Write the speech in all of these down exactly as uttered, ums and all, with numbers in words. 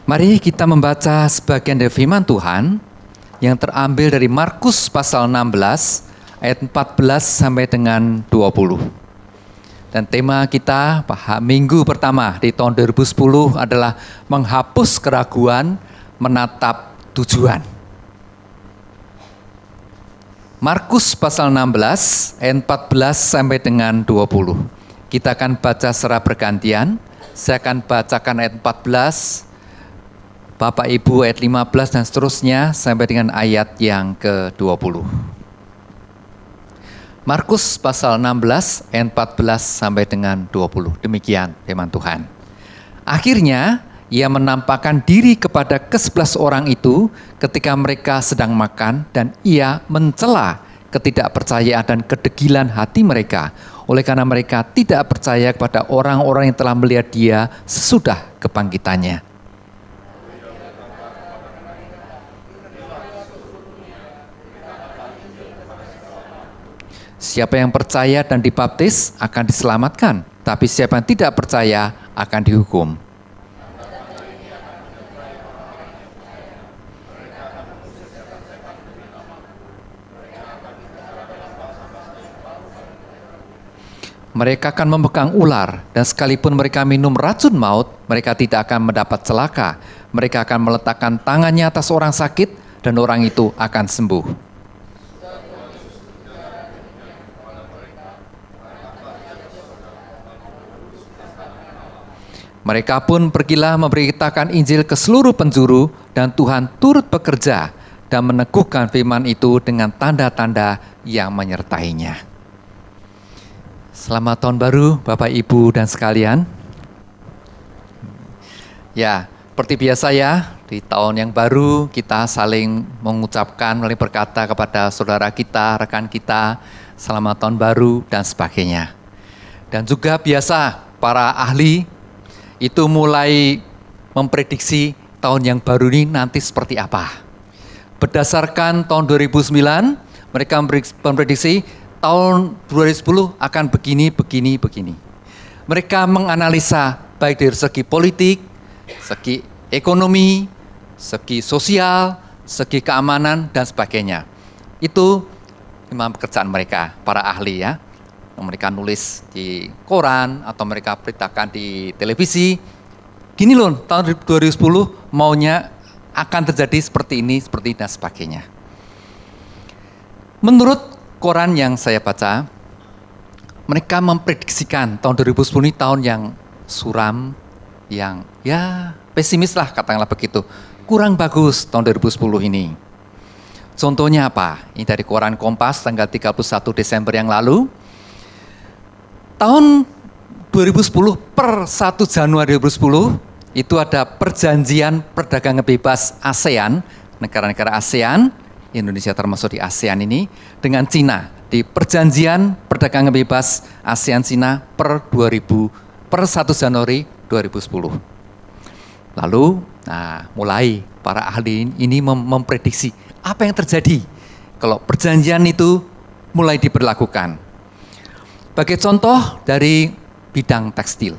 Mari kita membaca sebagian dari firman Tuhan yang terambil dari Markus pasal enam belas ayat empat belas sampai dengan dua puluh. Dan tema kita minggu pertama di tahun dua ribu sepuluh adalah menghapus keraguan, menatap tujuan. Markus pasal enam belas ayat empat belas sampai dengan dua puluh. Kita akan baca secara bergantian. Saya akan bacakan ayat empat belas, Bapak Ibu ayat lima belas dan seterusnya sampai dengan ayat yang ke dua puluh. Markus pasal enam belas ayat empat belas sampai dengan dua puluh. Demikian firman Tuhan. Akhirnya ia menampakkan diri kepada kesebelas orang itu ketika mereka sedang makan, dan ia mencela ketidakpercayaan dan kedegilan hati mereka, oleh karena mereka tidak percaya kepada orang-orang yang telah melihat dia sesudah kebangkitannya. Siapa yang percaya dan dibaptis akan diselamatkan, tapi siapa yang tidak percaya akan dihukum. Mereka akan memegang ular, dan sekalipun mereka minum racun maut, mereka tidak akan mendapat celaka. Mereka akan meletakkan tangannya atas orang sakit, dan orang itu akan sembuh. Mereka pun pergilah memberitakan Injil ke seluruh penjuru, dan Tuhan turut bekerja dan meneguhkan firman itu dengan tanda-tanda yang menyertainya. Selamat tahun baru Bapak Ibu dan sekalian. Ya, seperti biasa ya, di tahun yang baru kita saling mengucapkan, saling berkata kepada saudara kita, rekan kita, selamat tahun baru dan sebagainya. Dan juga biasa para ahli itu mulai memprediksi tahun yang baru ini nanti seperti apa. Berdasarkan tahun dua ribu sembilan, mereka memprediksi tahun dua ribu sepuluh akan begini, begini, begini. Mereka menganalisa baik dari segi politik, segi ekonomi, segi sosial, segi keamanan, dan sebagainya. Itu memang pekerjaan mereka, para ahli ya. Mereka nulis di koran atau mereka beritakan di televisi. Gini loh, tahun dua ribu sepuluh maunya akan terjadi seperti ini, seperti ini, dan sebagainya. Menurut koran yang saya baca, mereka memprediksikan tahun dua ribu sepuluh ini tahun yang suram, yang ya pesimis lah katakanlah begitu. Kurang bagus tahun dua ribu sepuluh ini. Contohnya apa? Ini dari koran Kompas tanggal tiga puluh satu Desember yang lalu. Tahun dua ribu sepuluh per satu Januari dua ribu sepuluh itu ada perjanjian perdagangan bebas ASEAN, negara-negara ASEAN, Indonesia termasuk di ASEAN ini, dengan Cina, di perjanjian perdagangan bebas ASEAN Cina per dua ribu per satu Januari dua ribu sepuluh. Lalu, nah mulai para ahli ini mem- memprediksi apa yang terjadi kalau perjanjian itu mulai diberlakukan. Sebagai contoh dari bidang tekstil.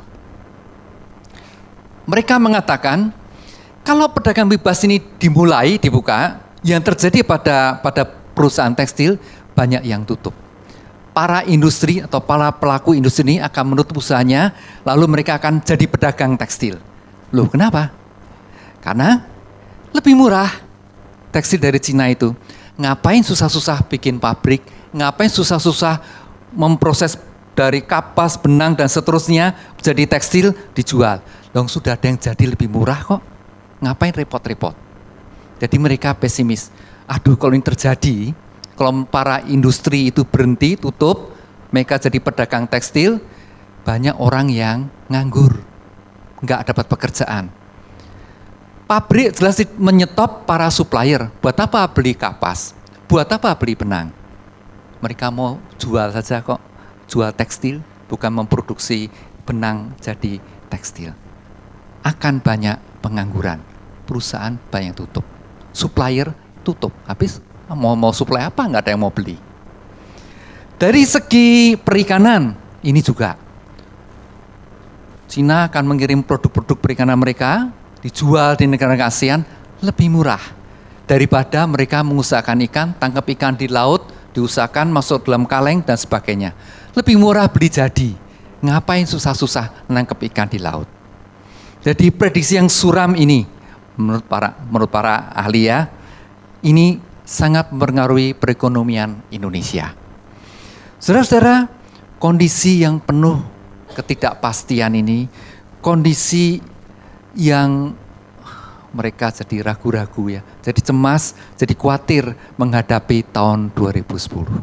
Mereka mengatakan kalau perdagangan bebas ini dimulai, dibuka, yang terjadi pada pada perusahaan tekstil banyak yang tutup. Para industri atau para pelaku industri ini akan menutup usahanya, lalu mereka akan jadi pedagang tekstil. Loh, kenapa? Karena lebih murah tekstil dari Cina itu. Ngapain susah-susah bikin pabrik? Ngapain susah-susah memproses dari kapas, benang dan seterusnya jadi tekstil dijual? Loh, sudah ada yang jadi lebih murah kok. Ngapain repot-repot? Jadi mereka pesimis. Aduh, kalau ini terjadi, kalau para industri itu berhenti, tutup, mereka jadi pedagang tekstil, banyak orang yang nganggur, nggak dapat pekerjaan. Pabrik jelas menyetop para supplier. Buat apa beli kapas? Buat apa beli benang? Mereka mau jual saja kok, jual tekstil, bukan memproduksi benang jadi tekstil. Akan banyak pengangguran, perusahaan banyak tutup. Supplier tutup, habis mau mau supply apa, nggak ada yang mau beli. Dari segi perikanan, ini juga Cina akan mengirim produk-produk perikanan mereka dijual di negara-negara ASEAN lebih murah daripada mereka mengusahakan ikan, tangkap ikan di laut, diusahakan masuk dalam kaleng dan sebagainya. Lebih murah beli jadi. Ngapain susah-susah menangkap ikan di laut? Jadi prediksi yang suram ini menurut para menurut para ahli ya, ini sangat mempengaruhi perekonomian Indonesia. Saudara-saudara, kondisi yang penuh ketidakpastian ini, kondisi yang mereka jadi ragu-ragu ya, jadi cemas, jadi khawatir menghadapi tahun dua ribu sepuluh.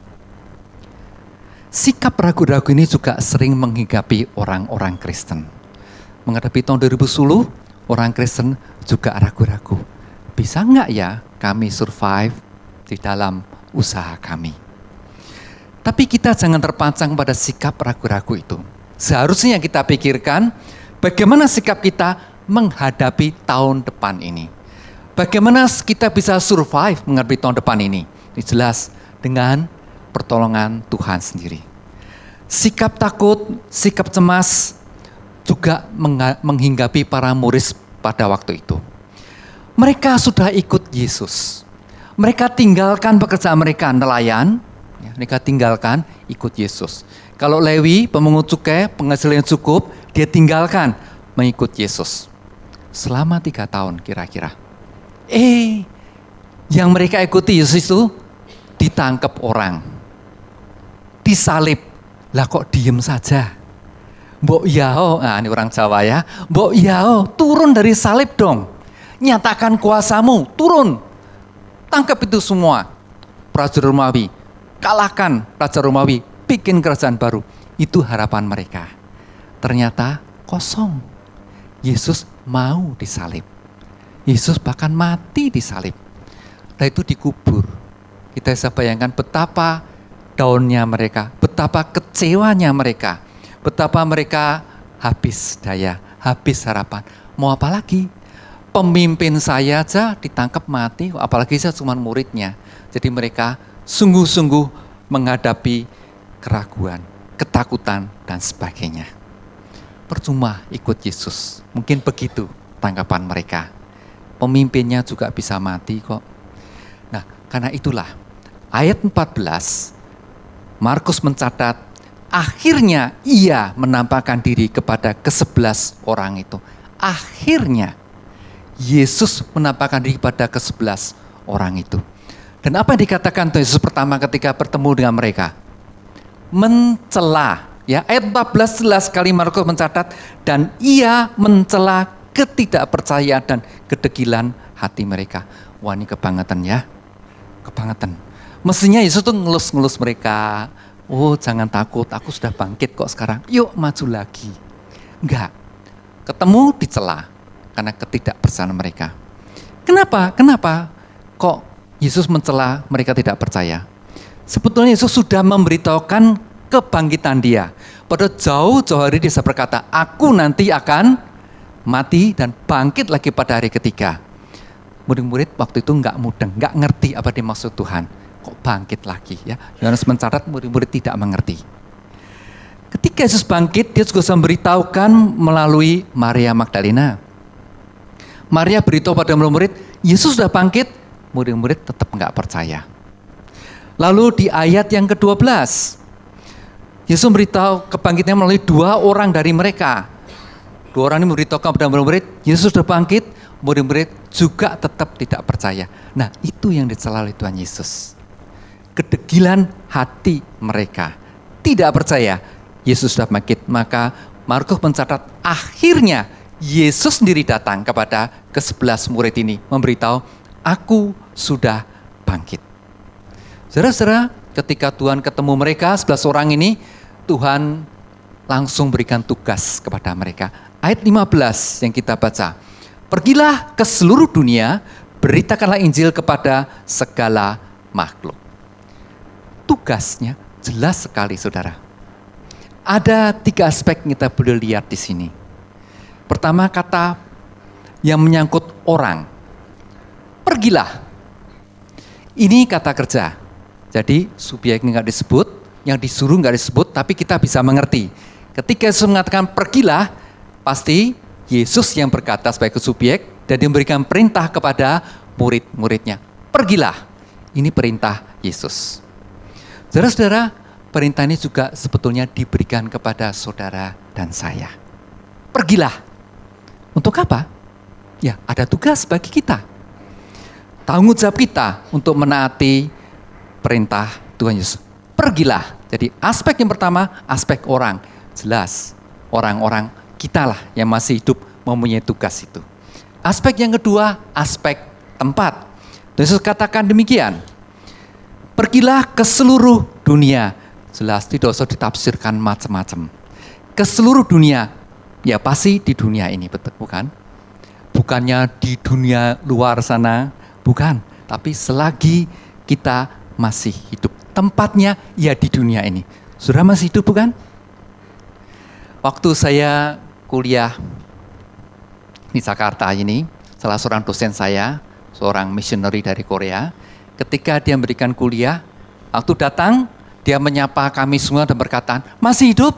Sikap ragu-ragu ini juga sering menghinggapi orang-orang Kristen. Menghadapi tahun dua ribu sepuluh, orang Kristen juga ragu-ragu. Bisa nggak ya kami survive di dalam usaha kami? Tapi kita jangan terpancang pada sikap ragu-ragu itu. Seharusnya kita pikirkan bagaimana sikap kita menghadapi tahun depan ini. Bagaimana kita bisa survive menghadapi tahun depan ini? Ini jelas dengan pertolongan Tuhan sendiri. Sikap takut, sikap cemas juga menghinggapi para murid pada waktu itu. Mereka sudah ikut Yesus. Mereka tinggalkan pekerjaan mereka nelayan, ya, mereka tinggalkan ikut Yesus. Kalau Lewi, pemungut cukai, penghasilan yang cukup, dia tinggalkan mengikut Yesus. Selama tiga tahun kira-kira. Eh, yang mereka ikuti Yesus itu ditangkap orang. Disalib. Lah kok diem saja? Mbok yao, nah ini orang Jawa ya. Mbok yao, turun dari salib dong. Nyatakan kuasamu, turun. Tangkap itu semua. Prajurit Romawi, kalahkan prajurit Romawi, bikin kerajaan baru. Itu harapan mereka. Ternyata kosong. Yesus mau disalib. Yesus bahkan mati disalib. Dan itu dikubur. Kita bisa bayangkan betapa daunnya mereka, betapa kecewanya mereka, betapa mereka habis daya, habis harapan. Mau apa lagi? Pemimpin saya aja ditangkap mati, apalagi saya cuma muridnya. Jadi mereka sungguh-sungguh menghadapi keraguan, ketakutan, dan sebagainya. Percuma ikut Yesus. Mungkin begitu tanggapan mereka. Pemimpinnya juga bisa mati kok. Nah, karena itulah ayat empat belas Markus mencatat akhirnya ia menampakkan diri kepada kesebelas orang itu. Akhirnya Yesus menampakkan diri kepada kesebelas orang itu. Dan apa yang dikatakan Yesus pertama ketika bertemu dengan mereka? Mencela. Ya, ayat empat belas jelas sekali Markus mencatat, dan ia mencela ketidakpercayaan dan kedegilan hati mereka. Wah, ini kebangetan ya. Kebangetan. Mestinya Yesus tuh ngelus-ngelus mereka. Oh, jangan takut, aku sudah bangkit kok sekarang. Yuk maju lagi. Enggak. Ketemu dicela karena ketidakpercayaan mereka. Kenapa? Kenapa kok Yesus mencela mereka tidak percaya? Sebetulnya Yesus sudah memberitahukan kebangkitan dia. Pada jauh-jauh hari dia berkata, aku nanti akan mati dan bangkit lagi pada hari ketiga. Murid-murid waktu itu enggak mudeng, enggak ngerti apa dimaksud Tuhan. Kok bangkit lagi ya? Yohanes mencatat murid-murid tidak mengerti. Ketika Yesus bangkit, dia juga memberitahukan melalui Maria Magdalena. Maria beritahu pada murid-murid, Yesus sudah bangkit, murid-murid tetap enggak percaya. Lalu di ayat yang kedua belas, Yesus memberitahu kebangkitannya melalui dua orang dari mereka. Dua orang ini memberitahukan kepada murid-murid, Yesus sudah bangkit, murid-murid juga tetap tidak percaya. Nah, itu yang dicela oleh Tuhan Yesus. Kedegilan hati mereka. Tidak percaya, Yesus sudah bangkit. Maka Markus mencatat akhirnya Yesus sendiri datang kepada kesebelas murid ini. Memberitahu, aku sudah bangkit. Saudara-saudara, ketika Tuhan ketemu mereka, sebelas orang ini, Tuhan langsung berikan tugas kepada mereka. Ayat lima belas yang kita baca. Pergilah ke seluruh dunia, beritakanlah Injil kepada segala makhluk. Tugasnya jelas sekali, saudara. Ada tiga aspek yang kita boleh lihat di sini. Pertama, kata yang menyangkut orang. Pergilah. Ini kata kerja. Jadi subjeknya nggak disebut, yang disuruh nggak disebut, tapi kita bisa mengerti. Ketika Yesus mengatakan pergilah, pasti Yesus yang berkata sebagai subjek dan memberikan perintah kepada murid-muridnya. Pergilah. Ini perintah Yesus. Saudara-saudara, perintah ini juga sebetulnya diberikan kepada saudara dan saya. Pergilah. Untuk apa? Ya, ada tugas bagi kita. Tanggung jawab kita untuk menaati perintah Tuhan Yesus. Pergilah. Jadi aspek yang pertama, aspek orang. Jelas, orang-orang kita lah yang masih hidup mempunyai tugas itu. Aspek yang kedua, aspek tempat. Yesus katakan demikian. Pergilah ke seluruh dunia. Jelas tidak usah ditafsirkan macam-macam. Ke seluruh dunia. Ya pasti di dunia ini, betul bukan? Bukannya di dunia luar sana, bukan. Tapi selagi kita masih hidup. Tempatnya ya di dunia ini. Sudah masih hidup bukan? Waktu saya kuliah di Jakarta ini, salah seorang dosen saya, seorang missionary dari Korea, ketika dia memberikan kuliah, waktu datang, dia menyapa kami semua dan berkata, masih hidup?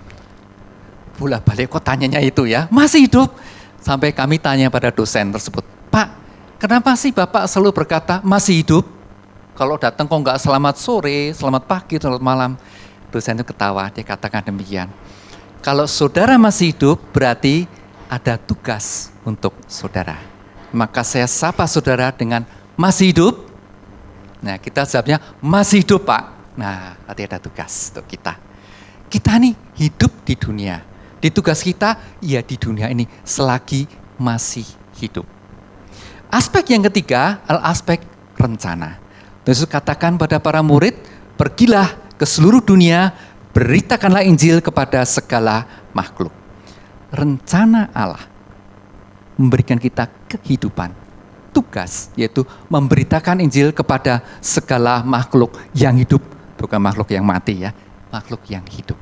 Bolak balik kok tanyanya itu ya, masih hidup? Sampai kami tanya pada dosen tersebut, Pak, kenapa sih Bapak selalu berkata masih hidup? Kalau datang kok nggak selamat sore, selamat pagi, selamat malam? Dosen itu ketawa, dia katakan demikian. Kalau saudara masih hidup, berarti ada tugas untuk saudara. Maka saya sapa saudara dengan masih hidup. Nah kita jawabnya masih hidup Pak. Nah berarti ada tugas untuk kita. Kita nih hidup di dunia. Di tugas kita ya di dunia ini selagi masih hidup. Aspek yang ketiga adalah aspek rencana. Yesus katakan pada para murid, pergilah ke seluruh dunia, beritakanlah Injil kepada segala makhluk. Rencana Allah memberikan kita kehidupan, tugas, yaitu memberitakan Injil kepada segala makhluk yang hidup, bukan makhluk yang mati ya, makhluk yang hidup.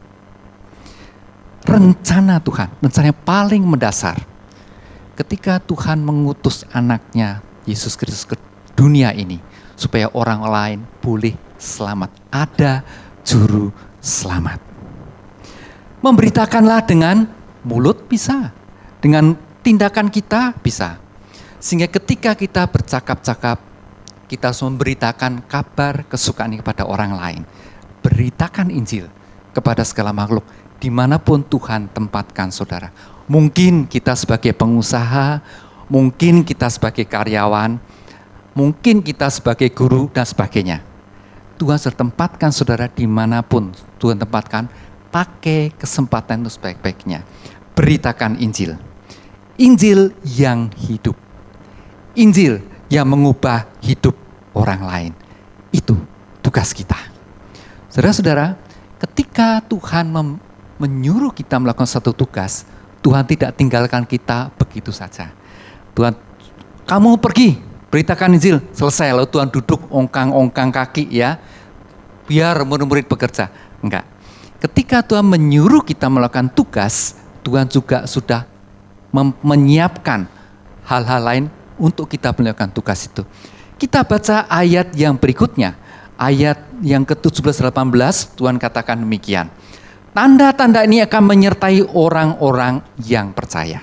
Rencana Tuhan, rencana yang paling mendasar. Ketika Tuhan mengutus anaknya, Yesus Kristus ke dunia ini, supaya orang lain boleh selamat. Ada juru selamat. Memberitakanlah dengan mulut bisa, dengan tindakan kita bisa. Sehingga ketika kita bercakap-cakap, kita harus memberitakan kabar kesukaan kepada orang lain. Beritakan Injil kepada segala makhluk, dimanapun Tuhan tempatkan saudara. Mungkin kita sebagai pengusaha, mungkin kita sebagai karyawan, mungkin kita sebagai guru dan sebagainya. Tuhan sudah tempatkan saudara dimanapun Tuhan tempatkan, pakai kesempatan itu sebaik-baiknya. Beritakan Injil. Injil yang hidup. Injil yang mengubah hidup orang lain. Itu tugas kita. Saudara-saudara, ketika Tuhan mem- menyuruh kita melakukan satu tugas, Tuhan tidak tinggalkan kita begitu saja. Tuhan, kamu pergi, beritakan Injil, selesai. Lalu Tuhan duduk ongkang-ongkang kaki ya, biar murid-murid bekerja. Enggak. Ketika Tuhan menyuruh kita melakukan tugas, Tuhan juga sudah mem- menyiapkan hal-hal lain untuk kita melakukan tugas itu. Kita baca ayat yang berikutnya. Ayat yang ke tujuh belas delapan belas, Tuhan katakan demikian. Tanda-tanda ini akan menyertai orang-orang yang percaya.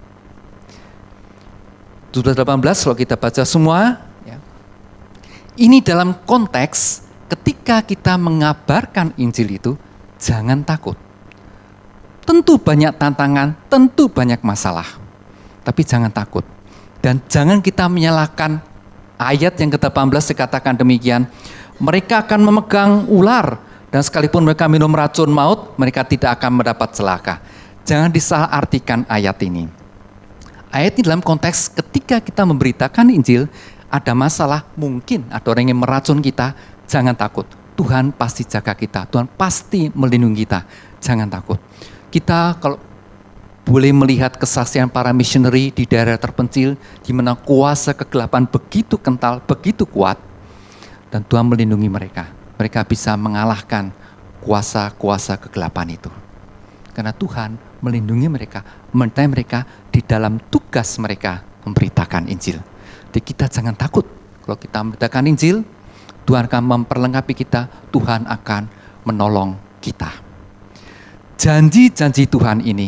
tujuh belas delapan belas kalau kita baca semua. Ya. Ini dalam konteks ketika kita mengabarkan Injil itu, jangan takut. Tentu banyak tantangan, tentu banyak masalah. Tapi jangan takut. Dan jangan kita menyalahkan ayat yang ke delapan belas dikatakan demikian. Mereka akan memegang ular dan sekalipun mereka minum racun maut, mereka tidak akan mendapat celaka. Jangan disalahartikan ayat ini. Ayat ini dalam konteks ketika kita memberitakan Injil, ada masalah, mungkin ada orang yang meracun kita, jangan takut. Tuhan pasti jaga kita, Tuhan pasti melindungi kita. Jangan takut. Kita kalau boleh melihat kesaksian para missionary di daerah terpencil, di mana kuasa kegelapan begitu kental, begitu kuat, dan Tuhan melindungi mereka. Mereka bisa mengalahkan kuasa-kuasa kegelapan itu. Karena Tuhan melindungi mereka, menyertai mereka di dalam tugas mereka memberitakan Injil. Jadi kita jangan takut. Kalau kita memberitakan Injil, Tuhan akan memperlengkapi kita, Tuhan akan menolong kita. Janji-janji Tuhan ini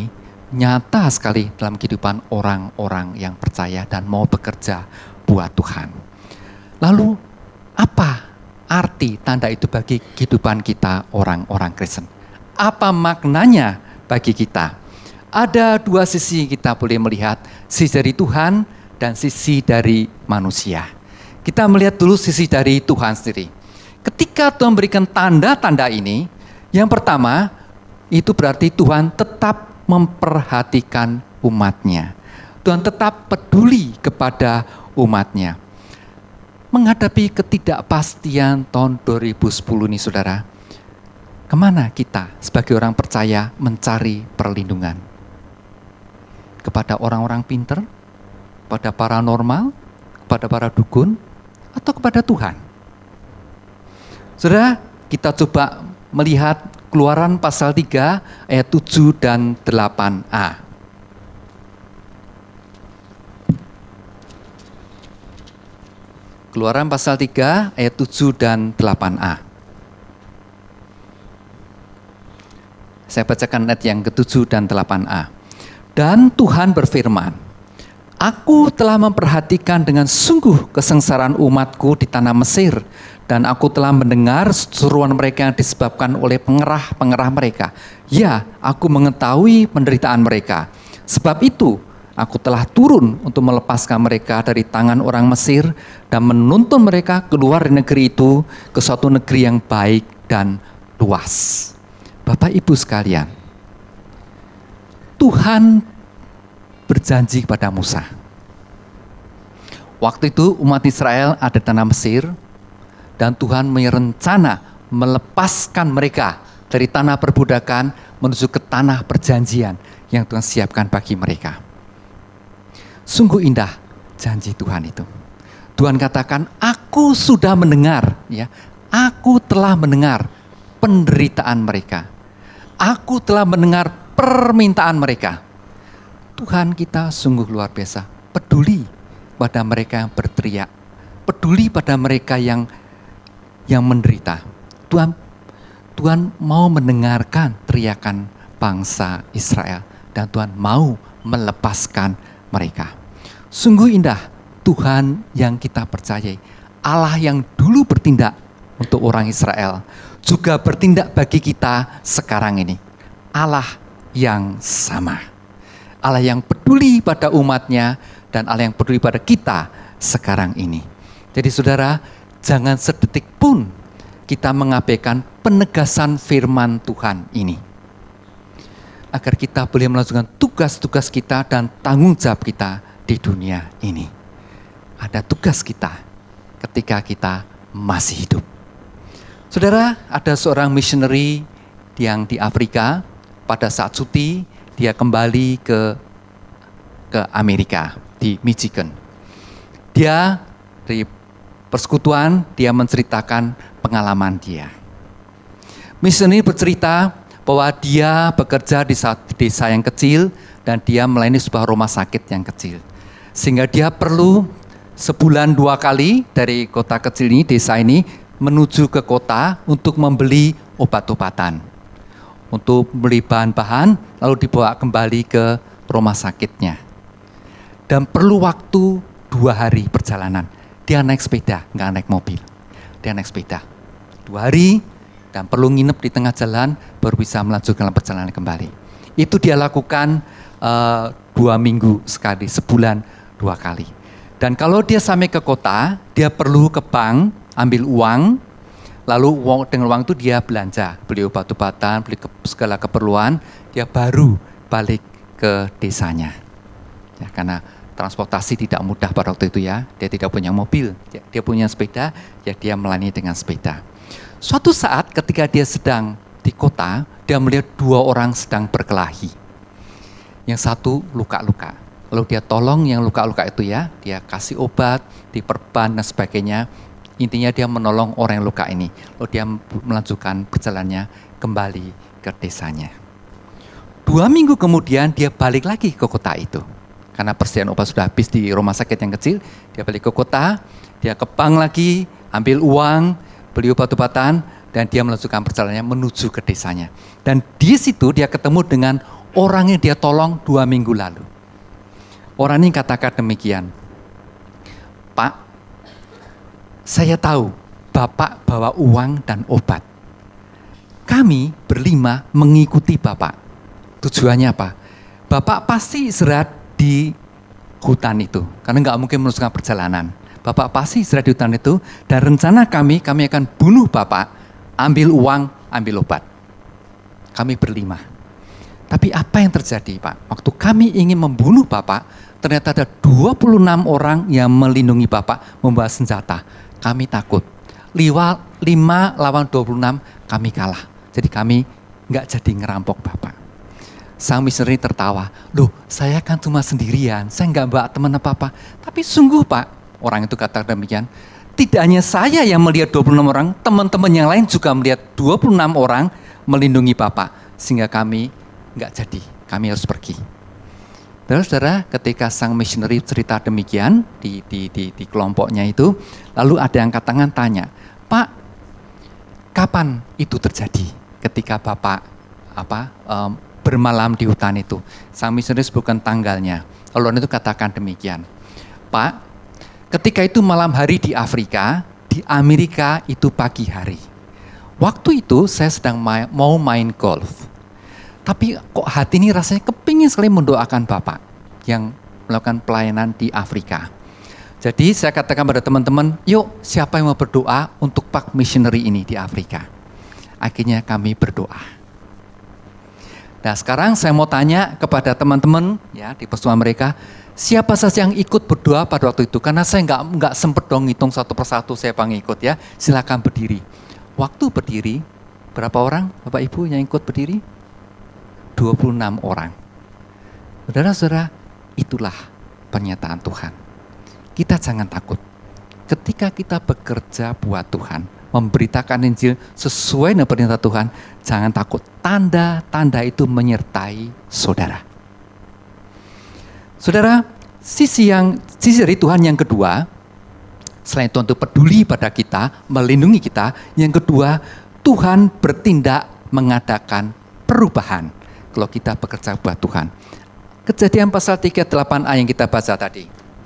nyata sekali dalam kehidupan orang-orang yang percaya dan mau bekerja buat Tuhan. Lalu apa arti tanda itu bagi kehidupan kita orang-orang Kristen? Apa maknanya bagi kita? Ada dua sisi kita boleh melihat, sisi dari Tuhan dan sisi dari manusia. Kita melihat dulu sisi dari Tuhan sendiri. Ketika Tuhan memberikan tanda-tanda ini, yang pertama itu berarti Tuhan tetap memperhatikan umatnya. Tuhan tetap peduli kepada umatnya. Menghadapi ketidakpastian tahun dua ribu sepuluh ini saudara, kemana kita sebagai orang percaya mencari perlindungan? Kepada orang-orang pinter? Kepada paranormal? Kepada para dukun? Atau kepada Tuhan? Saudara, kita coba melihat Keluaran pasal tiga ayat tujuh dan delapan a. Keluaran pasal tiga ayat tujuh dan delapan a. Saya bacakan ayat yang ketujuh dan delapan a. Dan Tuhan berfirman, Aku telah memperhatikan dengan sungguh kesengsaraan umatku di tanah Mesir, dan aku telah mendengar seruan mereka yang disebabkan oleh pengerah-pengerah mereka. Ya, aku mengetahui penderitaan mereka. Sebab itu, aku telah turun untuk melepaskan mereka dari tangan orang Mesir dan menuntun mereka keluar dari negeri itu ke suatu negeri yang baik dan luas. Bapak Ibu sekalian, Tuhan berjanji kepada Musa. Waktu itu umat Israel ada di tanah Mesir dan Tuhan merencana melepaskan mereka dari tanah perbudakan menuju ke tanah perjanjian yang Tuhan siapkan bagi mereka. Sungguh indah janji Tuhan itu. Tuhan katakan, aku sudah mendengar, ya, aku telah mendengar penderitaan mereka. Aku telah mendengar permintaan mereka. Tuhan kita sungguh luar biasa, peduli pada mereka yang berteriak, peduli pada mereka yang yang menderita. Tuhan Tuhan mau mendengarkan teriakan bangsa Israel dan Tuhan mau melepaskan mereka. Sungguh indah Tuhan yang kita percayai, Allah yang dulu bertindak untuk orang Israel juga bertindak bagi kita sekarang ini. Allah yang sama. Allah yang peduli pada umatnya dan Allah yang peduli pada kita sekarang ini. Jadi saudara, jangan sedetik pun kita mengabaikan penegasan firman Tuhan ini. Agar kita boleh melakukan tugas-tugas kita dan tanggung jawab kita di dunia ini. Ada tugas kita ketika kita masih hidup. Saudara, ada seorang missionary yang di Afrika, pada saat cuti, dia kembali ke ke Amerika, di Michigan. Dia dari persekutuan, dia menceritakan pengalaman dia. Missionary bercerita bahwa dia bekerja di satu desa yang kecil dan dia melayani sebuah rumah sakit yang kecil. Sehingga dia perlu sebulan dua kali dari kota kecil ini, desa ini, menuju ke kota untuk membeli obat-obatan. Untuk beli bahan-bahan, lalu dibawa kembali ke rumah sakitnya. Dan perlu waktu dua hari perjalanan. Dia naik sepeda, nggak naik mobil. Dia naik sepeda. Dua hari, dan perlu nginep di tengah jalan, baru bisa melanjutkan perjalanan kembali. Itu dia lakukan uh, dua minggu sekali, sebulan dua kali. Dan kalau dia sampai ke kota, dia perlu ke bank, ambil uang, lalu dengan uang itu dia belanja, beli obat-obatan, beli ke, segala keperluan, dia baru balik ke desanya. Ya, karena transportasi tidak mudah pada waktu itu ya, dia tidak punya mobil, dia, dia punya sepeda, ya dia melayani dengan sepeda. Suatu saat ketika dia sedang di kota, dia melihat dua orang sedang berkelahi. Yang satu luka-luka, lalu dia tolong yang luka-luka itu ya, dia kasih obat, diperban dan sebagainya. Intinya dia menolong orang yang luka ini. Lalu dia melanjutkan perjalanannya kembali ke desanya. Dua minggu kemudian dia balik lagi ke kota itu. Karena persediaan obat sudah habis di rumah sakit yang kecil. Dia balik ke kota, dia ke bank lagi, ambil uang, beli obat-obatan, dan dia melanjutkan perjalanannya menuju ke desanya. Dan di situ dia ketemu dengan orang yang dia tolong dua minggu lalu. Orang ini katakan demikian, Pak, saya tahu Bapak bawa uang dan obat. Kami berlima mengikuti Bapak. Tujuannya apa? Bapak pasti istirahat di hutan itu, karena nggak mungkin meneruskan perjalanan. Bapak pasti istirahat di hutan itu, dan rencana kami, kami akan bunuh Bapak, ambil uang, ambil obat. Kami berlima. Tapi apa yang terjadi, Pak? Waktu kami ingin membunuh Bapak, ternyata ada dua puluh enam orang yang melindungi Bapak membawa senjata. Kami takut. lima lawan dua puluh enam, kami kalah. Jadi kami nggak jadi ngerampok Bapak. Sang misioneri tertawa, loh saya kan cuma sendirian, saya nggak bawa teman apa-apa. Tapi sungguh Pak, orang itu kata demikian, tidak hanya saya yang melihat dua puluh enam orang, teman-teman yang lain juga melihat dua puluh enam orang melindungi Bapak. Sehingga kami nggak jadi, kami harus pergi. Saudara-saudara, ketika sang misioneri cerita demikian di, di, di, di kelompoknya itu, lalu ada yang angkat tangan tanya, Pak, kapan itu terjadi? Ketika Bapak apa um, bermalam di hutan itu, sang misioneri sebutkan tanggalnya. Lalu orang itu katakan demikian, Pak, ketika itu malam hari di Afrika, di Amerika itu pagi hari. Waktu itu saya sedang main, mau main golf. Tapi kok hati ini rasanya kepingin sekali mendoakan Bapak yang melakukan pelayanan di Afrika. Jadi saya katakan pada teman-teman, yuk siapa yang mau berdoa untuk Pak Missionary ini di Afrika. Akhirnya kami berdoa. Nah sekarang saya mau tanya kepada teman-teman ya di pertemuan mereka, siapa saja yang ikut berdoa pada waktu itu? Karena saya nggak nggak sempet dong ngitung satu persatu siapa yang ikut ya. Silakan berdiri. Waktu berdiri, berapa orang Bapak Ibu yang ikut berdiri? dua puluh enam orang. Saudara-saudara, itulah pernyataan Tuhan. Kita jangan takut. Ketika kita bekerja buat Tuhan, memberitakan Injil sesuai dengan perintah Tuhan, jangan takut. Tanda-tanda itu menyertai saudara. Saudara, sisi yang sisi dari Tuhan yang kedua, selain Tuhan itu peduli pada kita, melindungi kita, yang kedua, Tuhan bertindak mengadakan perubahan. Kalau kita bekerja buat Tuhan. Kejadian pasal tiga puluh delapan a yang kita baca tadi.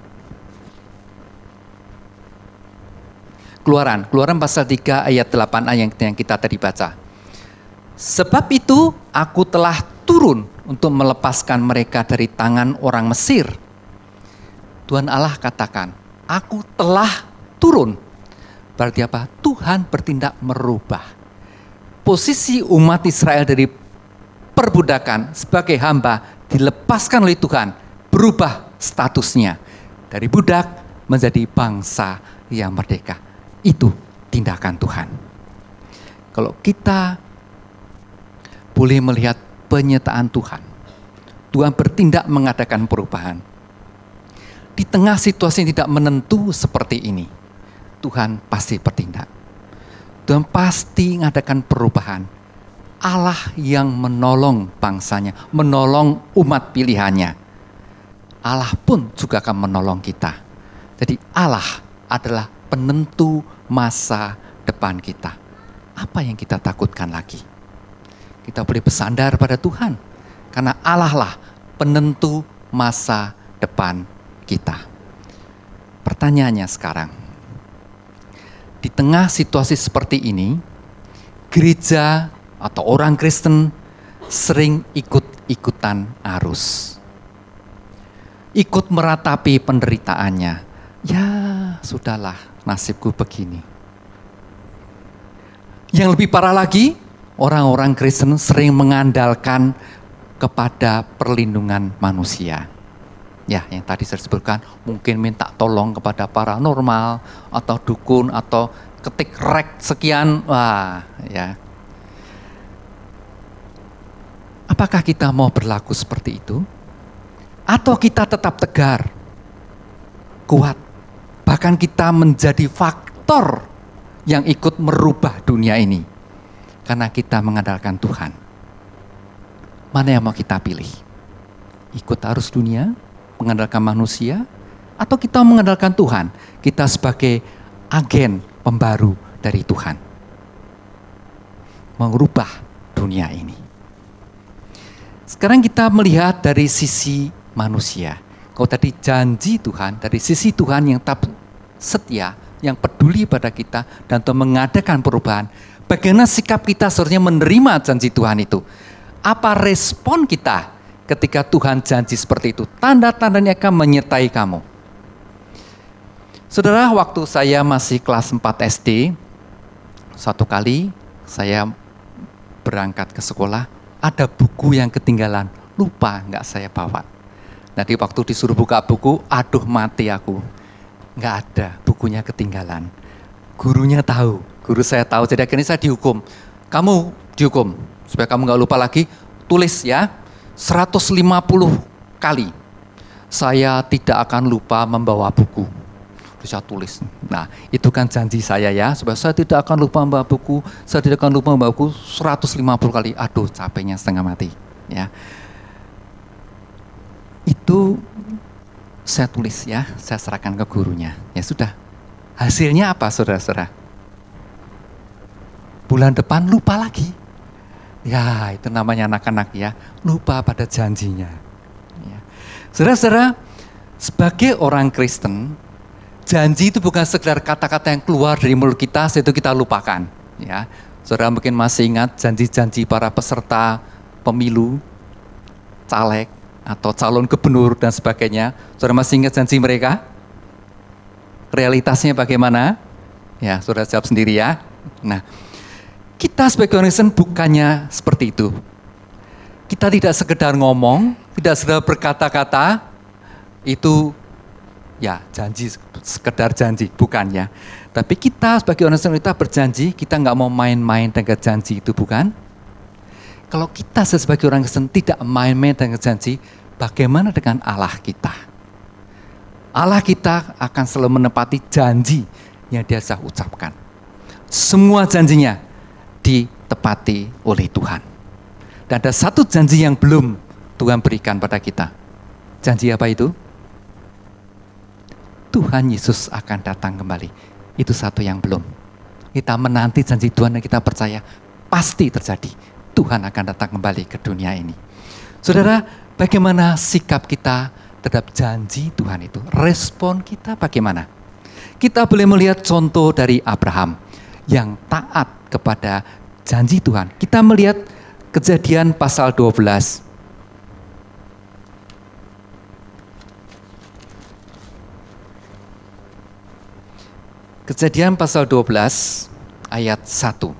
Keluaran, Keluaran pasal tiga ayat delapan a yang kita tadi baca. Sebab itu aku telah turun untuk melepaskan mereka dari tangan orang Mesir. Tuhan Allah katakan, aku telah turun. Berarti apa? Tuhan bertindak merubah. Posisi umat Israel dari perbudakan sebagai hamba dilepaskan oleh Tuhan, berubah statusnya dari budak menjadi bangsa yang merdeka. Itu tindakan Tuhan. Kalau kita boleh melihat penyertaan Tuhan, Tuhan bertindak mengadakan perubahan. Di tengah situasi yang tidak menentu seperti ini, Tuhan pasti bertindak. Tuhan pasti mengadakan perubahan. Allah yang menolong bangsanya, menolong umat pilihannya. Allah pun juga akan menolong kita. Jadi Allah adalah penentu masa depan kita. Apa yang kita takutkan lagi? Kita boleh bersandar pada Tuhan. Karena Allah lah penentu masa depan kita. Pertanyaannya sekarang, di tengah situasi seperti ini, gereja atau orang Kristen sering ikut-ikutan arus. Ikut meratapi penderitaannya. Ya, sudahlah, nasibku begini. Yang lebih parah lagi, orang-orang Kristen sering mengandalkan kepada perlindungan manusia. Ya, yang tadi saya sebutkan, mungkin minta tolong kepada paranormal, atau dukun, atau ketik rek sekian, wah, ya. Apakah kita mau berlaku seperti itu? Atau kita tetap tegar, kuat, bahkan kita menjadi faktor yang ikut merubah dunia ini. Karena kita mengandalkan Tuhan. Mana yang mau kita pilih? Ikut arus dunia, mengandalkan manusia, atau kita mengandalkan Tuhan? Kita sebagai agen pembaru dari Tuhan. Mengubah dunia ini. Sekarang kita melihat dari sisi manusia. Kalau tadi janji Tuhan, dari sisi Tuhan yang tetap setia, yang peduli pada kita, dan untuk mengadakan perubahan. Bagaimana sikap kita seharusnya menerima janji Tuhan itu? Apa respon kita ketika Tuhan janji seperti itu? Tanda-tandanya akan menyertai kamu. Saudara, waktu saya masih kelas empat S D, satu kali saya berangkat ke sekolah, ada buku yang ketinggalan, lupa nggak saya bawa. Nanti waktu disuruh buka buku, aduh mati aku, nggak ada, bukunya ketinggalan. Gurunya tahu, guru saya tahu, jadi akhirnya saya dihukum. Kamu dihukum, supaya kamu nggak lupa lagi, tulis ya, seratus lima puluh kali. Saya tidak akan lupa membawa buku. Bisa tulis. Nah, itu kan janji saya ya, supaya saya tidak akan lupa membawa buku, saya tidak akan lupa membawa buku seratus lima puluh kali. Aduh, capeknya setengah mati, ya. Itu saya tulis ya, saya serahkan ke gurunya. Ya sudah. Hasilnya apa, saudara-saudara? Bulan depan lupa lagi. Ya, itu namanya anak-anak ya, lupa pada janjinya. Ya. Saudara-saudara, sebagai orang Kristen, janji itu bukan sekedar kata-kata yang keluar dari mulut kita, setelah itu kita lupakan. Ya, saudara mungkin masih ingat janji-janji para peserta pemilu, caleg, atau calon gubernur dan sebagainya. Saudara masih ingat janji mereka? Realitasnya bagaimana? Ya, saudara jawab sendiri ya. Nah, kita sebagai orang Kristen bukannya seperti itu. Kita tidak sekedar ngomong, tidak sekedar berkata-kata, itu ya janji, sekedar janji, bukan ya. Tapi kita sebagai orang Kristen, kita berjanji, kita nggak mau main-main dengan janji itu, bukan? Kalau kita sebagai orang Kristen tidak main-main dengan janji, bagaimana dengan Allah kita? Allah kita akan selalu menepati janji yang Dia sudah ucapkan. Semua janjinya ditepati oleh Tuhan. Dan ada satu janji yang belum Tuhan berikan pada kita. Janji apa itu? Tuhan Yesus akan datang kembali. Itu satu yang belum. Kita menanti janji Tuhan dan kita percaya pasti terjadi. Tuhan akan datang kembali ke dunia ini. Saudara, bagaimana sikap kita terhadap janji Tuhan itu? Respon kita bagaimana? Kita boleh melihat contoh dari Abraham yang taat kepada janji Tuhan. Kita melihat Kejadian pasal dua belas. Kejadian pasal dua belas ayat satu.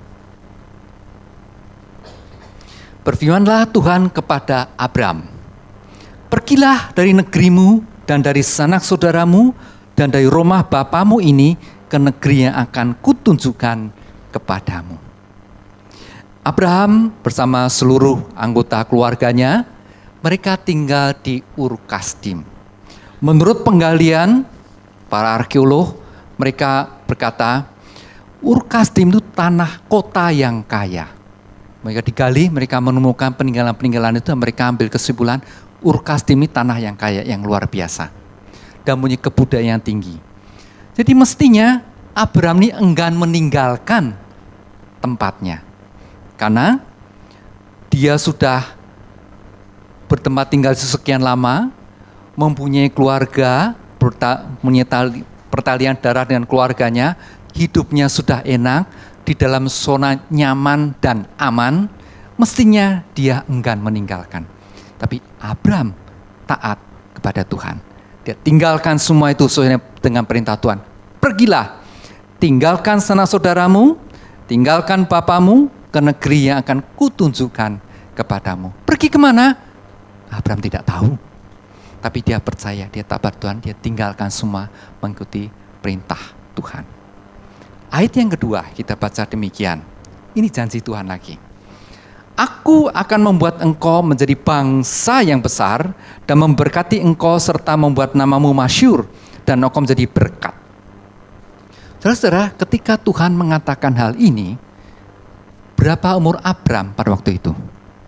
Berfirmanlah Tuhan kepada Abram, pergilah dari negerimu dan dari sanak saudaramu dan dari rumah bapamu ini ke negeri yang akan kutunjukkan kepadamu. Abraham bersama seluruh anggota keluarganya, mereka tinggal di Ur Kasdim. Menurut penggalian para arkeolog, mereka berkata, Ur Kasdim itu tanah kota yang kaya. Mereka digali, mereka menemukan peninggalan-peninggalan itu, mereka ambil kesimpulan, Ur Kasdim ini tanah yang kaya, yang luar biasa. Dan punya kebudayaan tinggi. Jadi mestinya Abraham ini enggan meninggalkan tempatnya. Karena dia sudah bertempat tinggal sekian lama, mempunyai keluarga, punya pertalian darah dengan keluarganya, hidupnya sudah enak, di dalam zona nyaman dan aman, mestinya dia enggan meninggalkan. Tapi Abraham taat kepada Tuhan. Dia tinggalkan semua itu sesuai dengan perintah Tuhan. Pergilah, tinggalkan sanak saudaramu, tinggalkan bapamu, ke negeri yang akan kutunjukkan kepadamu. Pergi kemana? Abraham tidak tahu. Tapi dia percaya, dia taat Tuhan, dia tinggalkan semua mengikuti perintah Tuhan. Ayat yang kedua kita baca demikian. Ini janji Tuhan lagi. Aku akan membuat engkau menjadi bangsa yang besar dan memberkati engkau serta membuat namamu masyhur dan engkau menjadi berkat. Saudara-saudara, ketika Tuhan mengatakan hal ini, berapa umur Abraham pada waktu itu?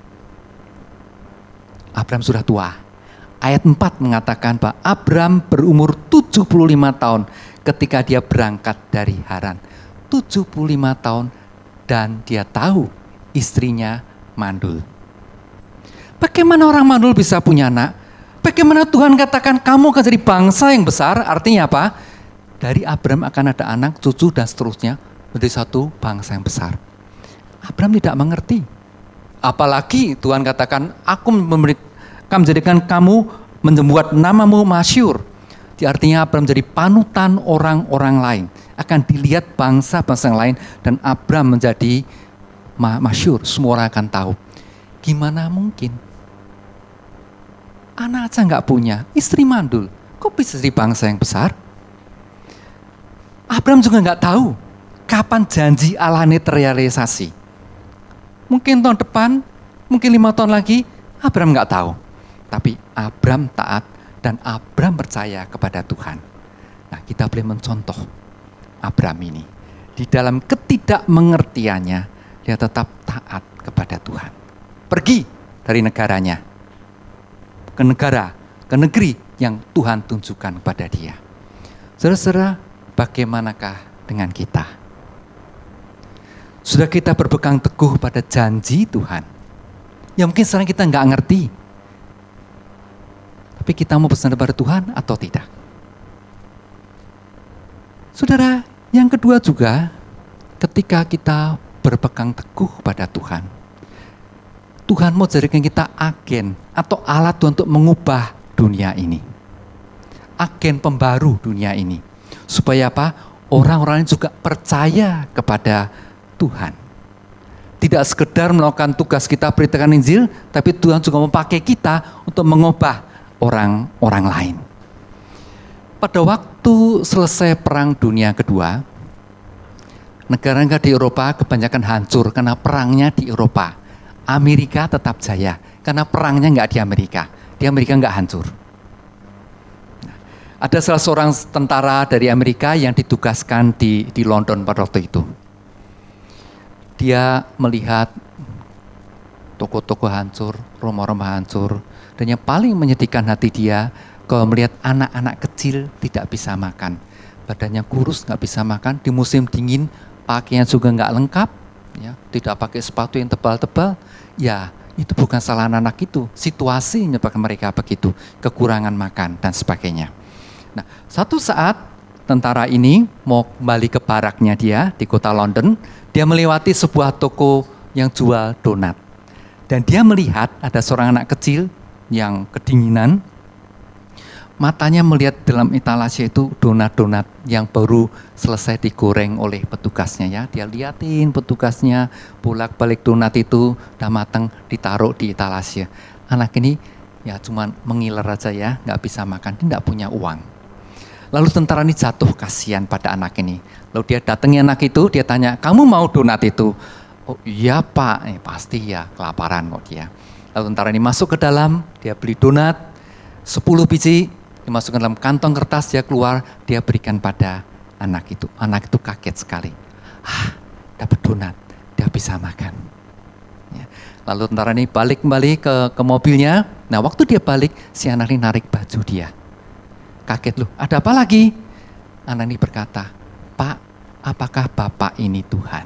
Abraham sudah tua. Ayat empat mengatakan bahwa Abraham berumur tujuh puluh lima tahun ketika dia berangkat dari Haran. tujuh puluh lima tahun dan dia tahu istrinya mandul. Bagaimana orang mandul bisa punya anak? Bagaimana Tuhan katakan kamu akan jadi bangsa yang besar? Artinya apa? Dari Abraham akan ada anak, cucu dan seterusnya menjadi satu bangsa yang besar. Abraham tidak mengerti. Apalagi Tuhan katakan, aku memberi, akan menjadikan kamu membuat namamu masyhur. Artinya Abraham menjadi panutan orang-orang lain. Akan dilihat bangsa-bangsa yang lain dan Abraham menjadi masyhur. Semua orang akan tahu. Gimana mungkin? Anak aja nggak punya, istri mandul. Kok bisa jadi bangsa yang besar? Abraham juga nggak tahu kapan janji Allah ini terrealisasi. Mungkin tahun depan, mungkin lima tahun lagi, Abraham nggak tahu. Tapi Abraham taat dan Abraham percaya kepada Tuhan. Nah, kita boleh mencontoh Abraham ini. Di dalam ketidakmengertiannya, dia tetap taat kepada Tuhan. Pergi dari negaranya, ke negara, ke negeri yang Tuhan tunjukkan kepada dia. Saudara-saudara, bagaimanakah dengan kita? Sudah kita berpegang teguh pada janji Tuhan. Ya mungkin sekarang kita nggak ngerti. Tapi kita mau bersandar pada Tuhan atau tidak? Saudara, yang kedua juga, ketika kita berpegang teguh pada Tuhan, Tuhan mau jadikan kita agen atau alat untuk mengubah dunia ini. Agen pembaru dunia ini. Supaya apa? Orang-orang juga percaya kepada Tuhan. Tidak sekedar melakukan tugas kita beritakan Injil, tapi Tuhan juga memakai kita untuk mengubah orang-orang lain. Pada waktu selesai Perang Dunia Kedua, negara-negara di Eropa kebanyakan hancur karena perangnya di Eropa. Amerika tetap jaya, karena perangnya nggak di Amerika. Di Amerika nggak hancur. Nah, ada salah seorang tentara dari Amerika yang ditugaskan di, di London pada waktu itu. Dia melihat toko-toko hancur, rumah-rumah hancur, dan yang paling menyedihkan hati dia, kalau melihat anak-anak kecil tidak bisa makan. Badannya kurus, nggak bisa makan, di musim dingin, pakaian juga nggak lengkap, ya, tidak pakai sepatu yang tebal-tebal. Ya, itu bukan salah anak itu, situasi menyebabkan mereka begitu, kekurangan makan dan sebagainya. Nah, satu saat tentara ini mau kembali ke baraknya dia di kota London, dia melewati sebuah toko yang jual donat. Dan dia melihat ada seorang anak kecil yang kedinginan, matanya melihat dalam etalase itu donat-donat yang baru selesai digoreng oleh petugasnya ya. Dia liatin petugasnya, bolak-balik donat itu udah matang, ditaruh di etalase. Anak ini ya cuman mengiler aja ya, nggak bisa makan, dia nggak punya uang. Lalu tentara ini jatuh kasihan pada anak ini. Lalu dia datangi anak itu, dia tanya, kamu mau donat itu? Oh iya pak, eh, pasti ya, kelaparan kok dia. Lalu tentara ini masuk ke dalam, dia beli donat, sepuluh biji, dimasukkan dalam kantong kertas, dia keluar, dia berikan pada anak itu. Anak itu kaget sekali. Ah, dapat donat, dia bisa makan. Ya. Lalu tentara ini balik kembali ke, ke mobilnya. Nah waktu dia balik, si anak ini narik baju dia. Kaget loh, ada apa lagi? Anak ini berkata, Pak, apakah Bapak ini Tuhan?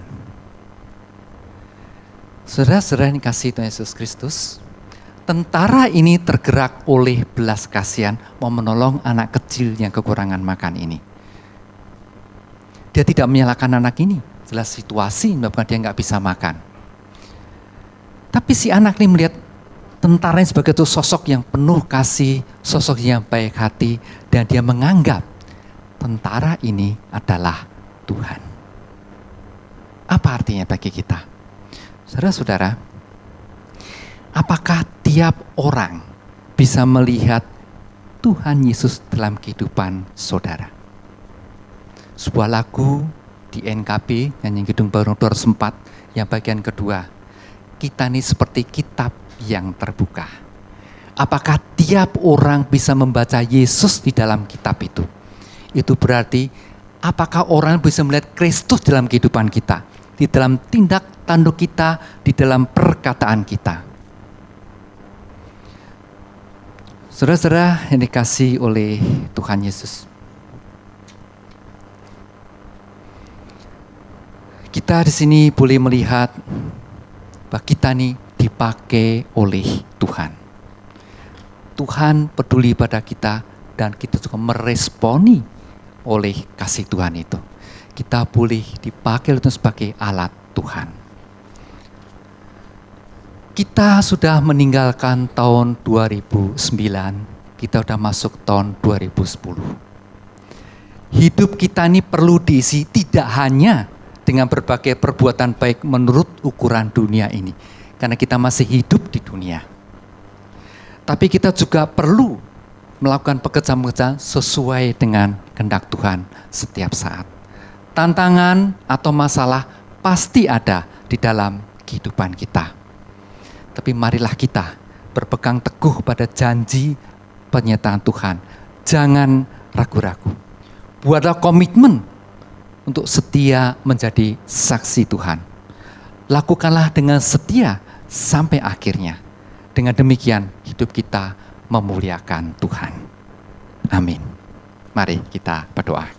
Saudara-saudara yang kasih Tuhan Yesus Kristus, tentara ini tergerak oleh belas kasihan mau menolong anak kecil yang kekurangan makan ini. Dia tidak menyalahkan anak ini, jelas situasi menyebabkan dia nggak bisa makan. Tapi si anak ini melihat tentara ini sebagai itu sosok yang penuh kasih, sosok yang baik hati, dan dia menganggap tentara ini adalah Tuhan. Apa artinya bagi kita? Saudara-saudara, apakah tiap orang bisa melihat Tuhan Yesus dalam kehidupan saudara? Sebuah lagu di N K B, Nyanyian Kidung Baru dua ratus empat, yang bagian kedua, kita ini seperti kitab yang terbuka. Apakah tiap orang bisa membaca Yesus di dalam kitab itu? Itu berarti, apakah orang bisa melihat Kristus dalam kehidupan kita? Di dalam tindak tanduk kita, di dalam perkataan kita. Saudara-saudara yang dikasihi oleh Tuhan Yesus, kita di sini boleh melihat bahwa kita nih dipakai oleh Tuhan. Tuhan peduli pada kita dan kita juga meresponi oleh kasih Tuhan itu. Kita boleh dipakai itu sebagai alat Tuhan. Kita sudah meninggalkan tahun dua ribu sembilan, kita sudah masuk tahun dua ribu sepuluh. Hidup kita ini perlu diisi tidak hanya dengan berbagai perbuatan baik menurut ukuran dunia ini, karena kita masih hidup di dunia. Tapi kita juga perlu melakukan pekerjaan-pekerjaan sesuai dengan kehendak Tuhan setiap saat. Tantangan atau masalah pasti ada di dalam kehidupan kita. Tapi marilah kita berpegang teguh pada janji penyertaan Tuhan. Jangan ragu-ragu. Buatlah komitmen untuk setia menjadi saksi Tuhan. Lakukanlah dengan setia sampai akhirnya. Dengan demikian hidup kita memuliakan Tuhan. Amin. Mari kita berdoa.